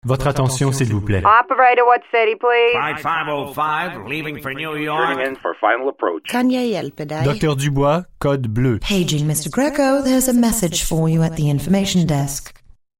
Votre attention, s'il vous plaît. Operator, what city, please? Flight 505, leaving for New York. Turning in for final approach. Kan jag hjälpa dig? Docteur Dubois, code bleu. Paging Mr. Greco, there's a message for you at the information desk.